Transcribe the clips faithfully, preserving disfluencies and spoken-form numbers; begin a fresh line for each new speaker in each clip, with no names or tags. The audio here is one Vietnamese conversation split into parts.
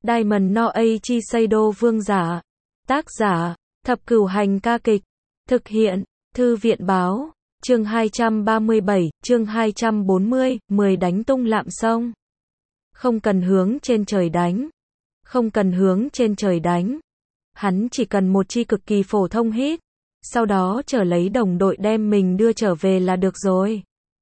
Diamond no Eiichi Seido vương giả. Tác giả, Thập Cửu Hành ca kịch. Thực hiện, Thư viện báo. Chương hai trăm ba mươi bảy, chương hai trăm bốn mươi, mười đánh tung lạm sông. Không cần hướng trên trời đánh. Không cần hướng trên trời đánh. Hắn chỉ cần một chi cực kỳ phổ thông hit. Sau đó trở lấy đồng đội đem mình đưa trở về là được rồi.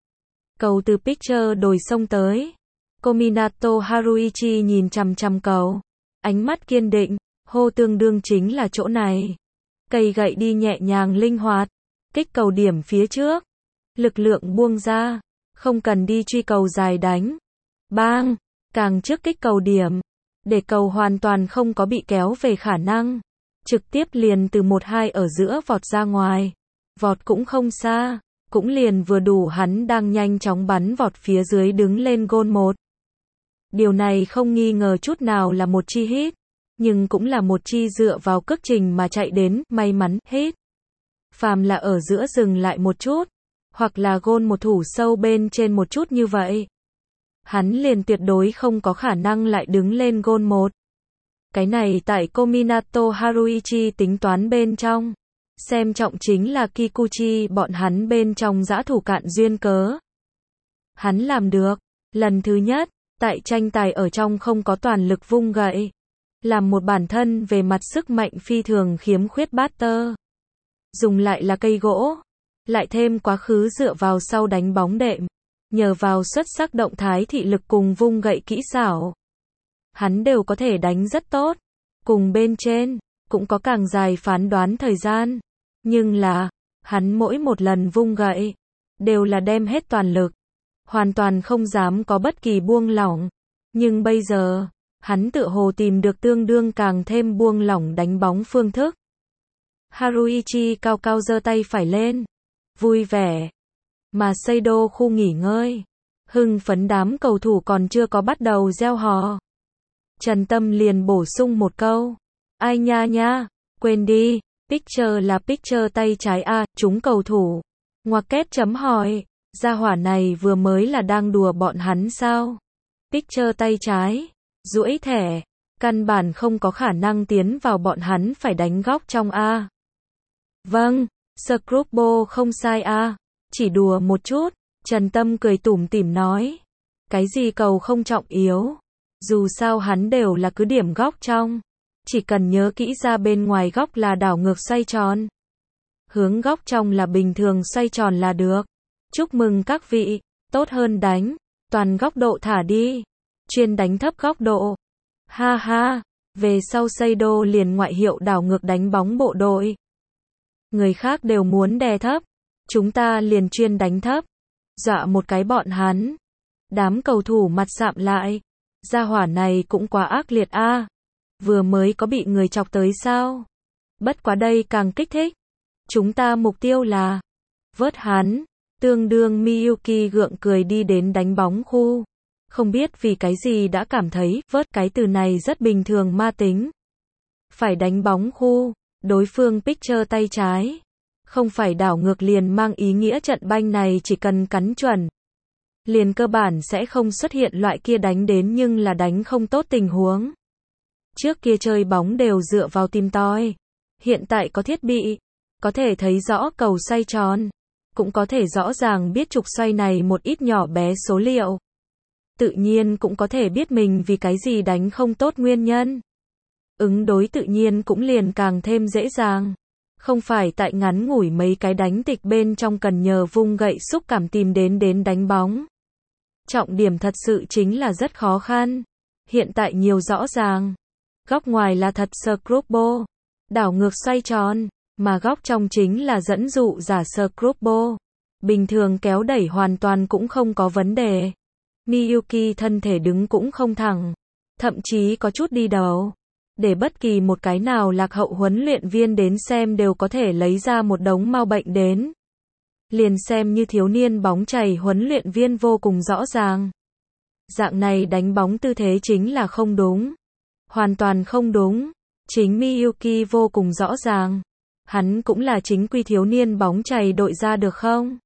Cầu từ pitcher đồi sông tới. Kominato Haruichi nhìn chằm chằm cầu. Ánh mắt kiên định, hô tương đương chính là chỗ này. Cây gậy đi nhẹ nhàng linh hoạt. Kích cầu điểm phía trước. Lực lượng buông ra. Không cần đi truy cầu dài đánh. Bang! Càng trước kích cầu điểm. Để cầu hoàn toàn không có bị kéo về khả năng. Trực tiếp liền từ một hai ở giữa vọt ra ngoài. Vọt cũng không xa. Cũng liền vừa đủ hắn đang nhanh chóng bắn vọt phía dưới đứng lên gôn một. Điều này không nghi ngờ chút nào là một chi hit. Nhưng cũng là một chi dựa vào cước trình mà chạy đến, may mắn, hit. Phàm là ở giữa dừng lại một chút. Hoặc là gôn một thủ sâu bên trên một chút như vậy. Hắn liền tuyệt đối không có khả năng lại đứng lên gôn một. Cái này tại Kominato Haruichi tính toán bên trong. Xem trọng chính là Kikuchi bọn hắn bên trong dã thủ cạn duyên cớ. Hắn làm được. Lần thứ nhất, tại tranh tài ở trong không có toàn lực vung gậy. Làm một bản thân về mặt sức mạnh phi thường khiếm khuyết batter. Dùng lại là cây gỗ. Lại thêm quá khứ dựa vào sau đánh bóng đệm. Nhờ vào xuất sắc động thái thị lực cùng vung gậy kỹ xảo. Hắn đều có thể đánh rất tốt. Cùng bên trên, cũng có càng dài phán đoán thời gian. Nhưng là, hắn mỗi một lần vung gậy, đều là đem hết toàn lực. Hoàn toàn không dám có bất kỳ buông lỏng. Nhưng bây giờ, hắn tựa hồ tìm được tương đương càng thêm buông lỏng đánh bóng phương thức. Haruichi cao cao giơ tay phải lên. Vui vẻ. Mà Seido khu nghỉ ngơi. Hưng phấn đám cầu thủ còn chưa có bắt đầu reo hò. Trần Tâm liền bổ sung một câu. Ai nha nha, quên đi, pitcher là pitcher tay trái a, chúng cầu thủ. Ngoặc kép chấm hỏi, gia hỏa này vừa mới là đang đùa bọn hắn sao? Pitcher tay trái, duỗi thẻ, căn bản không có khả năng tiến vào bọn hắn phải đánh góc trong a. Vâng, Screwball không sai a, chỉ đùa một chút, Trần Tâm cười tủm tỉm nói. Cái gì cầu không trọng yếu. Dù sao hắn đều là cứ điểm góc trong. Chỉ cần nhớ kỹ ra bên ngoài góc là đảo ngược xoay tròn. Hướng góc trong là bình thường xoay tròn là được. Chúc mừng các vị, tốt hơn đánh. Toàn góc độ thả đi. Chuyên đánh thấp góc độ. Ha ha, về sau Seido liền ngoại hiệu đảo ngược đánh bóng bộ đội. Người khác đều muốn đè thấp. Chúng ta liền chuyên đánh thấp. Dọa một cái bọn hắn. Đám cầu thủ mặt sạm lại. Gia hỏa này cũng quá ác liệt a. À. Vừa mới có bị người chọc tới sao? Bất quá đây càng kích thích. Chúng ta mục tiêu là vớt hắn. Tương đương Miyuki gượng cười đi đến đánh bóng khu. Không biết vì cái gì đã cảm thấy vớt cái từ này rất bình thường ma tính. Phải đánh bóng khu. Đối phương pitcher tay trái. Không phải đảo ngược liền mang ý nghĩa trận banh này chỉ cần cắn chuẩn. Liền cơ bản sẽ không xuất hiện loại kia đánh đến nhưng là đánh không tốt tình huống. Trước kia chơi bóng đều dựa vào tìm tòi. Hiện tại có thiết bị. Có thể thấy rõ cầu xoay tròn. Cũng có thể rõ ràng biết trục xoay này một ít nhỏ bé số liệu. Tự nhiên cũng có thể biết mình vì cái gì đánh không tốt nguyên nhân. Ứng đối tự nhiên cũng liền càng thêm dễ dàng. Không phải tại ngắn ngủi mấy cái đánh tịch bên trong cần nhờ vung gậy xúc cảm tìm đến đến đánh bóng. Trọng điểm thật sự chính là rất khó khăn. Hiện tại nhiều rõ ràng. Góc ngoài là thật Screwball. Đảo ngược xoay tròn. Mà góc trong chính là dẫn dụ giả Screwball. Bình thường kéo đẩy hoàn toàn cũng không có vấn đề. Miyuki thân thể đứng cũng không thẳng. Thậm chí có chút đi đầu. Để bất kỳ một cái nào lạc hậu huấn luyện viên đến xem đều có thể lấy ra một đống mau bệnh đến. Liền xem như thiếu niên bóng chày huấn luyện viên vô cùng rõ ràng. Dạng này đánh bóng tư thế chính là không đúng. Hoàn toàn không đúng. Chính Miyuki vô cùng rõ ràng. Hắn cũng là chính quy thiếu niên bóng chày đội ra được không?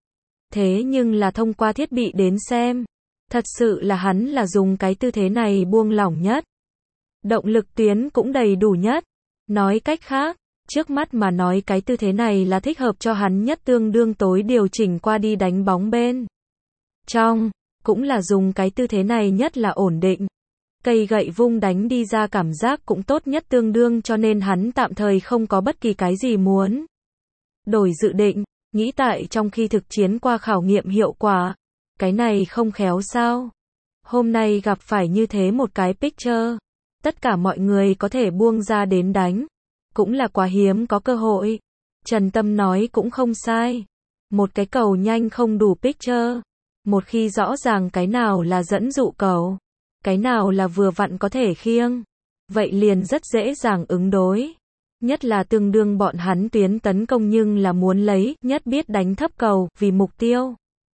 Thế nhưng là thông qua thiết bị đến xem. Thật sự là hắn là dùng cái tư thế này buông lỏng nhất. Động lực tuyến cũng đầy đủ nhất. Nói cách khác, trước mắt mà nói cái tư thế này là thích hợp cho hắn nhất, tương đương tối điều chỉnh qua đi đánh bóng bên trong, cũng là dùng cái tư thế này nhất là ổn định. Cây gậy vung đánh đi ra cảm giác cũng tốt nhất tương đương, cho nên hắn tạm thời không có bất kỳ cái gì muốn đổi dự định, nghĩ tại trong khi thực chiến qua khảo nghiệm hiệu quả. Cái này không khéo sao? Hôm nay gặp phải như thế một cái picture, tất cả mọi người có thể buông ra đến đánh, cũng là quá hiếm có cơ hội. Trần Tâm nói cũng không sai. Một cái cầu nhanh không đủ picture. Một khi rõ ràng cái nào là dẫn dụ cầu, cái nào là vừa vặn có thể khiêng, vậy liền rất dễ dàng ứng đối. Nhất là tương đương bọn hắn tuyến tấn công nhưng là muốn lấy, nhất biết đánh thấp cầu, vì mục tiêu.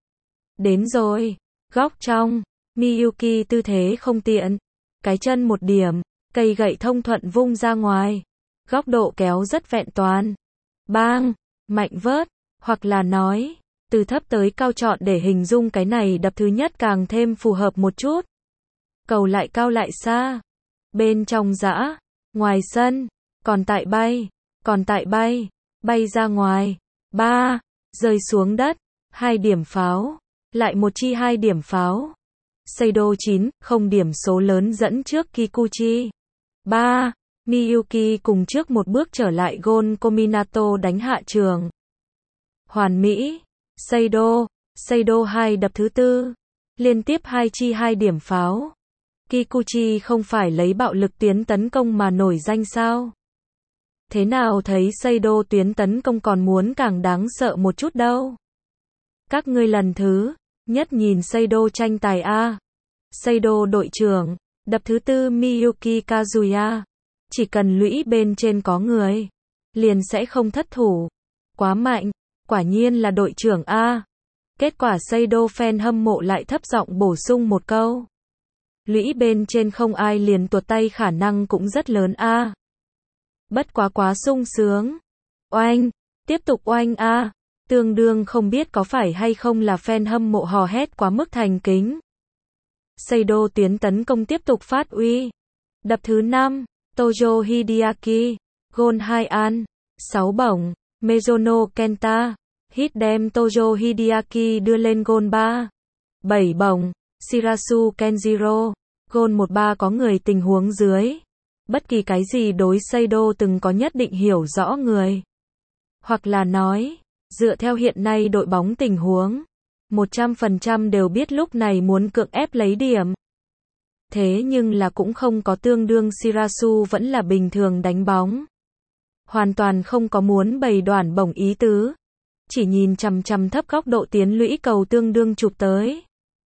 Đến rồi, góc trong, Miyuki tư thế không tiện, cái chân một điểm, cây gậy thông thuận vung ra ngoài, góc độ kéo rất vẹn toàn. Bang, mạnh vớt, hoặc là nói, từ thấp tới cao chọn để hình dung cái này đập thứ nhất càng thêm phù hợp một chút. Cầu lại cao lại xa, bên trong dã, ngoài sân, còn tại bay, còn tại bay, bay ra ngoài, ba, rơi xuống đất, hai điểm pháo, lại một chi hai điểm pháo. Seido chín, không điểm số lớn dẫn trước Kikuchi. ba. Miyuki cùng trước một bước trở lại gôn Kominato đánh hạ trường. Hoàn mỹ. Seido, Seido hai đập thứ tư. Liên tiếp hai chi hai điểm pháo. Kikuchi không phải lấy bạo lực tiến tấn công mà nổi danh sao? Thế nào thấy Seido tuyến tấn công còn muốn càng đáng sợ một chút đâu? Các ngươi lần thứ nhất nhìn Seido tranh tài a. Seido đội trưởng, đập thứ tư Miyuki Kazuya. Chỉ cần lũy bên trên có người, liền sẽ không thất thủ. Quá mạnh, quả nhiên là đội trưởng a. Kết quả Seido fan hâm mộ lại thấp giọng bổ sung một câu. Lũy bên trên không ai liền tuột tay khả năng cũng rất lớn a. Bất quá quá sung sướng. Oanh, tiếp tục oanh a. Tương đương không biết có phải hay không là fan hâm mộ hò hét quá mức thành kính. Seido tuyến tấn công tiếp tục phát uy. Đập thứ năm, Tojo Hideaki, gôn hai an, sáu bổng, Mizuno Kenta, hit đem Tojo Hideaki đưa lên gôn ba, bảy bổng, Shirasu Kenjiro, gôn một ba có người tình huống dưới. Bất kỳ cái gì đối Seido từng có nhất định hiểu rõ người. Hoặc là nói, dựa theo hiện nay đội bóng tình huống, một trăm phần trăm đều biết lúc này muốn cưỡng ép lấy điểm. Thế nhưng là cũng không có tương đương Shirasu vẫn là bình thường đánh bóng. Hoàn toàn không có muốn bày đoản bổng ý tứ. Chỉ nhìn chằm chằm thấp góc độ tiến lũy cầu tương đương chụp tới.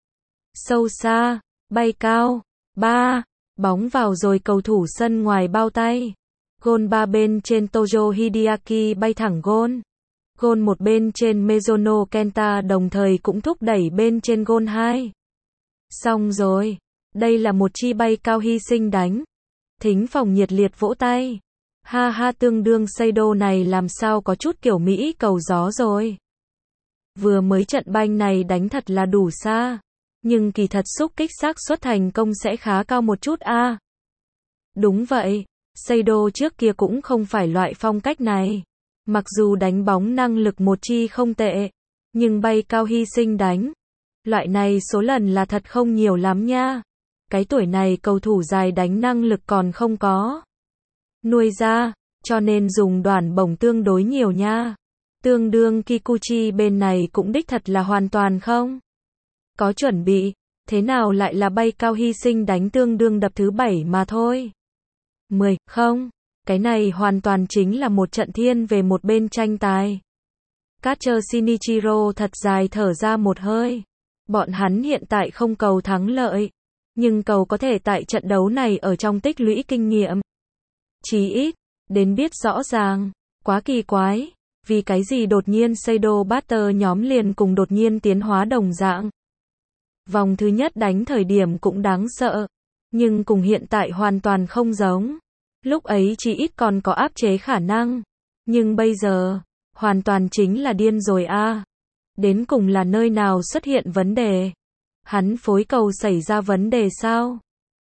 Sâu xa, bay cao, ba, bóng vào rồi cầu thủ sân ngoài bao tay. Gôn ba bên trên Tojo Hideaki bay thẳng gôn. Gôn một bên trên Mizuno Kenta đồng thời cũng thúc đẩy bên trên gôn hai. Xong rồi. Đây là một chi bay cao hy sinh đánh. Thính phòng nhiệt liệt vỗ tay. Ha ha, tương đương Seido này làm sao có chút kiểu Mỹ cầu gió rồi. Vừa mới trận banh này đánh thật là đủ xa. Nhưng kỳ thật xúc kích xác suất thành công sẽ khá cao một chút a. À. Đúng vậy, Seido trước kia cũng không phải loại phong cách này. Mặc dù đánh bóng năng lực một chi không tệ, nhưng bay cao hy sinh đánh. Loại này số lần là thật không nhiều lắm nha. Cái tuổi này cầu thủ dài đánh năng lực còn không có nuôi ra, cho nên dùng đoản bổng tương đối nhiều nha. Tương đương Kikuchi bên này cũng đích thật là hoàn toàn không có chuẩn bị, thế nào lại là bay cao hy sinh đánh tương đương đập thứ bảy mà thôi. mười, không, cái này hoàn toàn chính là một trận thiên về một bên tranh tài. Catcher Shinichiro thật dài thở ra một hơi. Bọn hắn hiện tại không cầu thắng lợi, nhưng cầu có thể tại trận đấu này ở trong tích lũy kinh nghiệm. Chí ít, đến biết rõ ràng, quá kỳ quái, vì cái gì đột nhiên Seido batter nhóm liền cùng đột nhiên tiến hóa đồng dạng. Vòng thứ nhất đánh thời điểm cũng đáng sợ, nhưng cùng hiện tại hoàn toàn không giống. Lúc ấy chí ít còn có áp chế khả năng, nhưng bây giờ, hoàn toàn chính là điên rồi a. À. Đến cùng là nơi nào xuất hiện vấn đề? Hắn phối cầu xảy ra vấn đề sao?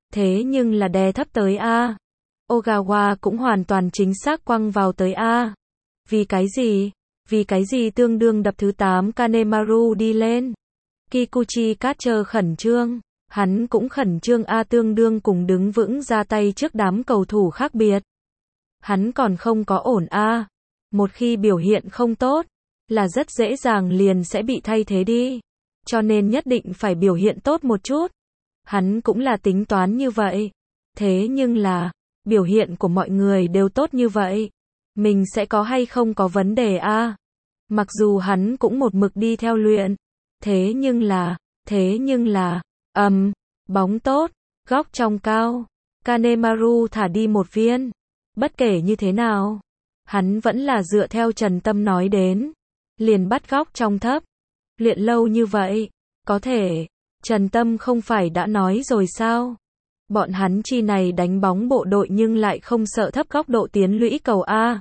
thế nhưng là đè thấp tới A. Ogawa cũng hoàn toàn chính xác quăng vào tới A. Vì cái gì? Vì cái gì tương đương đập thứ tám Kanemaru đi lên. Kikuchi Catcher khẩn trương. Hắn cũng khẩn trương A tương đương cùng đứng vững ra tay trước đám cầu thủ khác biệt. Hắn còn không có ổn A. Một khi biểu hiện không tốt, là rất dễ dàng liền sẽ bị thay thế đi. Cho nên nhất định phải biểu hiện tốt một chút. Hắn cũng là tính toán như vậy. Thế nhưng là, biểu hiện của mọi người đều tốt như vậy. Mình sẽ có hay không có vấn đề A. Mặc dù hắn cũng một mực đi theo luyện. Thế nhưng là, thế nhưng là, ầm, um, bóng tốt, góc trong cao. Kanemaru thả đi một viên. Bất kể như thế nào, hắn vẫn là dựa theo Trần Tâm nói đến. Liền bắt góc trong thấp. Luyện lâu như vậy, có thể, Trần Tâm không phải đã nói rồi sao? Bọn hắn chi này đánh bóng bộ đội nhưng lại không sợ thấp góc độ tiến lũy cầu A.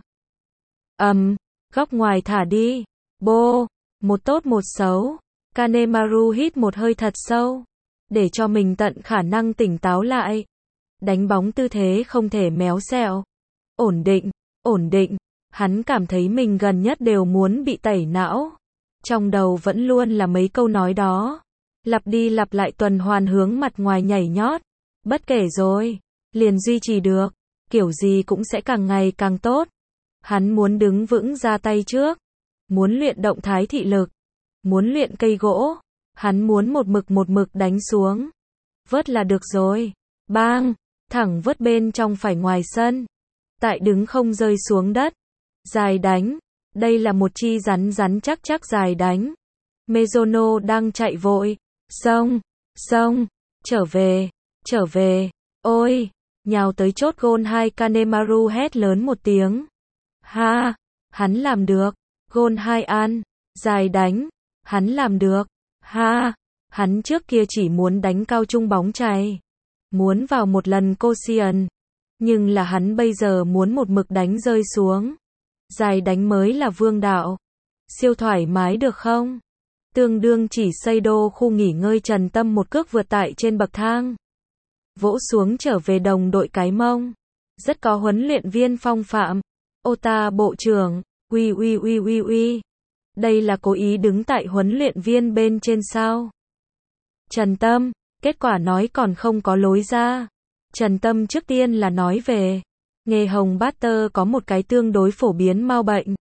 Ầm, um, góc ngoài thả đi. Bô, một tốt một xấu. Kanemaru hít một hơi thật sâu, để cho mình tận khả năng tỉnh táo lại. Đánh bóng tư thế không thể méo xẹo. Ổn định, ổn định. Hắn cảm thấy mình gần nhất đều muốn bị tẩy não. Trong đầu vẫn luôn là mấy câu nói đó. Lặp đi lặp lại tuần hoàn hướng mặt ngoài nhảy nhót. Bất kể rồi, liền duy trì được. Kiểu gì cũng sẽ càng ngày càng tốt. Hắn muốn đứng vững ra tay trước. Muốn luyện động thái thị lực. Muốn luyện cây gỗ. Hắn muốn một mực một mực đánh xuống. Vớt là được rồi. Bang, thẳng vớt bên trong phải ngoài sân. Tại đứng không rơi xuống đất. Dài đánh. Đây là một chi rắn rắn chắc chắc dài đánh. Mizuno đang chạy vội. Xông, xông, trở về, trở về. Ôi, nhào tới chốt gôn hai Kanemaru hét lớn một tiếng. Ha, hắn làm được. Gôn hai an, dài đánh. Hắn làm được. Ha, hắn trước kia chỉ muốn đánh cao trung bóng chày. Muốn vào một lần Koshien. Nhưng là hắn bây giờ muốn một mực đánh rơi xuống. Dài đánh mới là vương đạo. Siêu thoải mái được không? Tương đương chỉ xây đô khu nghỉ ngơi Trần Tâm một cước vượt tại trên bậc thang. Vỗ xuống trở về đồng đội cái mông. Rất có huấn luyện viên phong phạm. Ota bộ trưởng, uy uy uy uy uy. Đây là cố ý đứng tại huấn luyện viên bên trên sao? Trần Tâm, kết quả nói còn không có lối ra. Trần Tâm trước tiên là nói về nghề hồng batter có một cái tương đối phổ biến mau bệnh.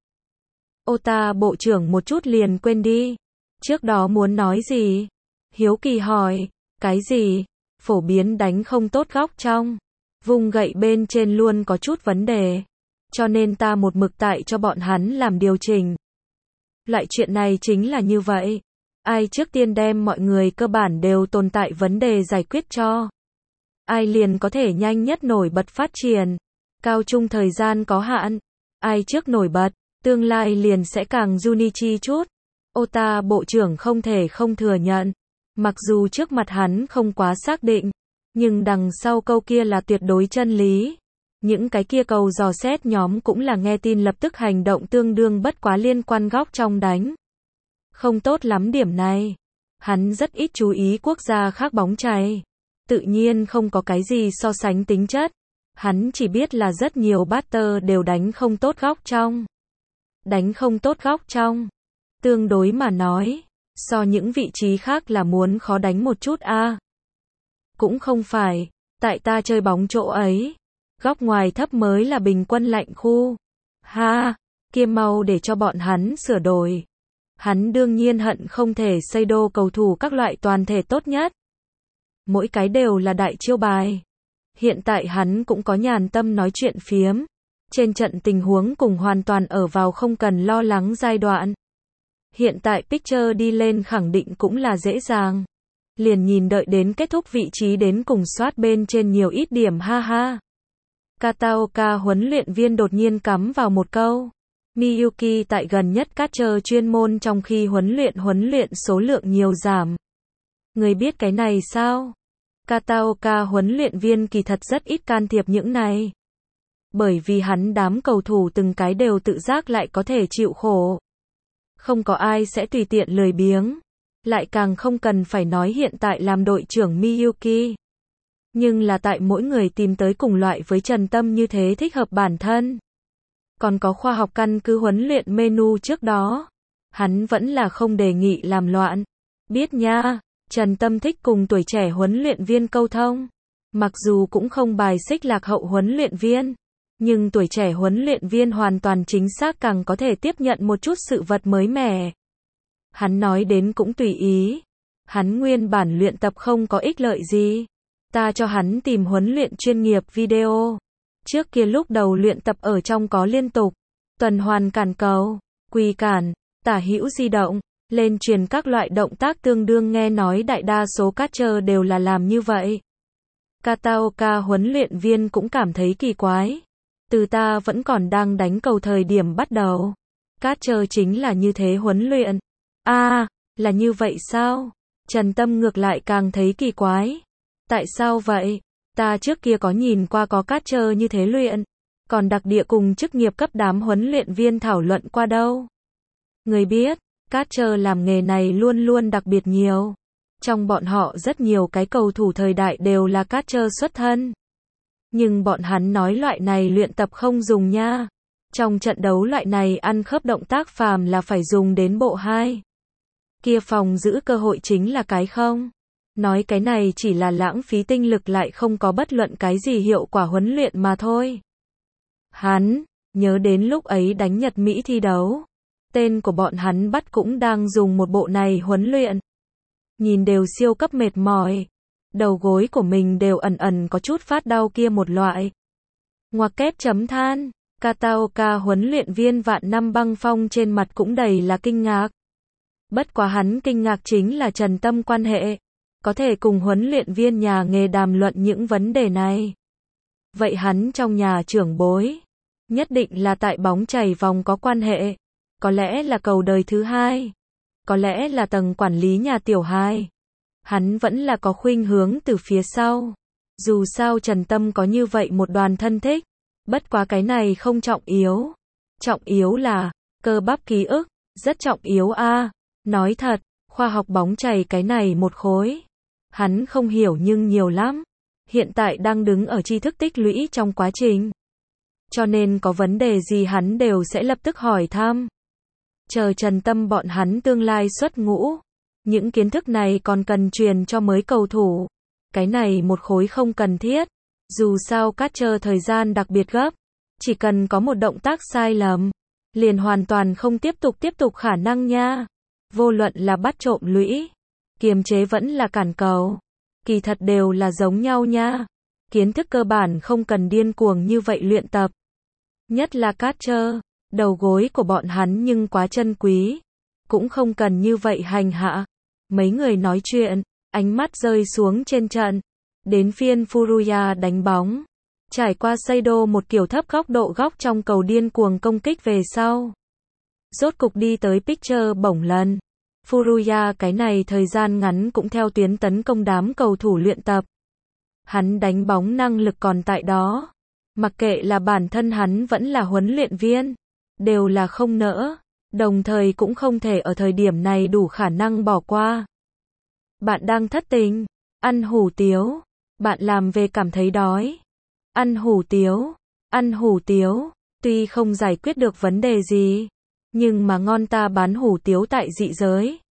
Ota bộ trưởng một chút liền quên đi. Trước đó muốn nói gì? Hiếu kỳ hỏi, cái gì? Phổ biến đánh không tốt góc trong. Vùng gậy bên trên luôn có chút vấn đề. Cho nên ta một mực tại cho bọn hắn làm điều chỉnh. Loại chuyện này chính là như vậy. Ai trước tiên đem mọi người cơ bản đều tồn tại vấn đề giải quyết cho. Ai liền có thể nhanh nhất nổi bật phát triển. Cao trung thời gian có hạn. Ai trước nổi bật, tương lai liền sẽ càng Junichi chút. Ota bộ trưởng không thể không thừa nhận. Mặc dù trước mặt hắn không quá xác định. Nhưng đằng sau câu kia là tuyệt đối chân lý. Những cái kia cầu dò xét nhóm cũng là nghe tin lập tức hành động tương đương bất quá liên quan góc trong đánh. Không tốt lắm điểm này. Hắn rất ít chú ý quốc gia khác bóng chày. Tự nhiên không có cái gì so sánh tính chất. Hắn chỉ biết là rất nhiều batter đều đánh không tốt góc trong. Đánh không tốt góc trong. Tương đối mà nói, so những vị trí khác là muốn khó đánh một chút a. À. Cũng không phải, tại ta chơi bóng chỗ ấy. Góc ngoài thấp mới là bình quân lạnh khu. Ha, kia mau để cho bọn hắn sửa đổi. Hắn đương nhiên hận không thể xây đô cầu thủ các loại toàn thể tốt nhất. Mỗi cái đều là đại chiêu bài. Hiện tại hắn cũng có nhàn tâm nói chuyện phiếm. Trên trận tình huống cùng hoàn toàn ở vào không cần lo lắng giai đoạn. Hiện tại picture đi lên khẳng định cũng là dễ dàng. Liền nhìn đợi đến kết thúc vị trí đến cùng soát bên trên nhiều ít điểm ha ha. Kataoka huấn luyện viên đột nhiên cắm vào một câu. Miyuki tại gần nhất catcher chuyên môn trong khi huấn luyện huấn luyện số lượng nhiều giảm. Người biết cái này sao? Kataoka huấn luyện viên kỳ thật rất ít can thiệp những này. Bởi vì hắn đám cầu thủ từng cái đều tự giác lại có thể chịu khổ. Không có ai sẽ tùy tiện lười biếng. Lại càng không cần phải nói hiện tại làm đội trưởng Miyuki. Nhưng là tại mỗi người tìm tới cùng loại với Trần Tâm như thế thích hợp bản thân. Còn có khoa học căn cứ huấn luyện menu trước đó. Hắn vẫn là không đề nghị làm loạn. Biết nha, Trần Tâm thích cùng tuổi trẻ huấn luyện viên câu thông. Mặc dù cũng không bài xích lạc hậu huấn luyện viên. Nhưng tuổi trẻ huấn luyện viên hoàn toàn chính xác càng có thể tiếp nhận một chút sự vật mới mẻ. Hắn nói đến cũng tùy ý. Hắn nguyên bản luyện tập không có ích lợi gì. Ta cho hắn tìm huấn luyện chuyên nghiệp video. Trước kia lúc đầu luyện tập ở trong có liên tục. Tuần hoàn cản cầu, quỳ cản, tả hữu di động, lên truyền các loại động tác tương đương nghe nói đại đa số catcher đều là làm như vậy. Kataoka huấn luyện viên cũng cảm thấy kỳ quái. Từ ta vẫn còn đang đánh cầu thời điểm bắt đầu. Catcher chính là như thế huấn luyện. A, à, là như vậy sao? Trần Tâm ngược lại càng thấy kỳ quái. Tại sao vậy? Ta trước kia có nhìn qua có catcher như thế luyện. Còn đặc địa cùng chức nghiệp cấp đám huấn luyện viên thảo luận qua đâu. Người biết, catcher làm nghề này luôn luôn đặc biệt nhiều. Trong bọn họ rất nhiều cái cầu thủ thời đại đều là catcher xuất thân. Nhưng bọn hắn nói loại này luyện tập không dùng nha. Trong trận đấu loại này ăn khớp động tác phàm là phải dùng đến bộ hai. Kia phòng giữ cơ hội chính là cái không. Nói cái này chỉ là lãng phí tinh lực lại không có bất luận cái gì hiệu quả huấn luyện mà thôi. Hắn, nhớ đến lúc ấy đánh Nhật Mỹ thi đấu. Tên của bọn hắn bắt cũng đang dùng một bộ này huấn luyện. Nhìn đều siêu cấp mệt mỏi. Đầu gối của mình đều ẩn ẩn có chút phát đau kia một loại. Ngoặc kép chấm than. Kataoka huấn luyện viên vạn năm băng phong trên mặt cũng đầy là kinh ngạc. Bất quá hắn kinh ngạc chính là Trần Tâm quan hệ. Có thể cùng huấn luyện viên nhà nghề đàm luận những vấn đề này. Vậy hắn trong nhà trưởng bối. Nhất định là tại bóng chày vòng có quan hệ. Có lẽ là cầu đời thứ hai. Có lẽ là tầng quản lý nhà tiểu hai. Hắn vẫn là có khuynh hướng từ phía sau. Dù sao Trần Tâm có như vậy một đoàn thân thích. Bất quá cái này không trọng yếu. Trọng yếu là, cơ bắp ký ức, rất trọng yếu a. À, nói thật, khoa học bóng chày cái này một khối. Hắn không hiểu nhưng nhiều lắm. Hiện tại đang đứng ở tri thức tích lũy trong quá trình. Cho nên có vấn đề gì hắn đều sẽ lập tức hỏi thăm. Chờ Trần Tâm bọn hắn tương lai xuất ngũ. Những kiến thức này còn cần truyền cho mới cầu thủ. Cái này một khối không cần thiết. Dù sao catcher thời gian đặc biệt gấp. Chỉ cần có một động tác sai lầm. Liền hoàn toàn không tiếp tục tiếp tục khả năng nha. Vô luận là bắt trộm lũy. Kiềm chế vẫn là cản cầu. Kỳ thật đều là giống nhau nha. Kiến thức cơ bản không cần điên cuồng như vậy luyện tập. Nhất là catcher. Đầu gối của bọn hắn nhưng quá chân quý. Cũng không cần như vậy hành hạ. Mấy người nói chuyện. Ánh mắt rơi xuống trên trận. Đến phiên Furuya đánh bóng. Trải qua Seido một kiểu thấp góc độ góc trong cầu điên cuồng công kích về sau. Rốt cục đi tới pitcher bổng lần. Furuya cái này thời gian ngắn cũng theo tuyến tấn công đám cầu thủ luyện tập. Hắn đánh bóng năng lực còn tại đó. Mặc kệ là bản thân hắn vẫn là huấn luyện viên. Đều là không nỡ. Đồng thời cũng không thể ở thời điểm này đủ khả năng bỏ qua. Bạn đang thất tình. Ăn hủ tiếu. Bạn làm về cảm thấy đói. Ăn hủ tiếu. Ăn hủ tiếu. Tuy không giải quyết được vấn đề gì. Nhưng mà ngon ta bán hủ tiếu tại dị giới.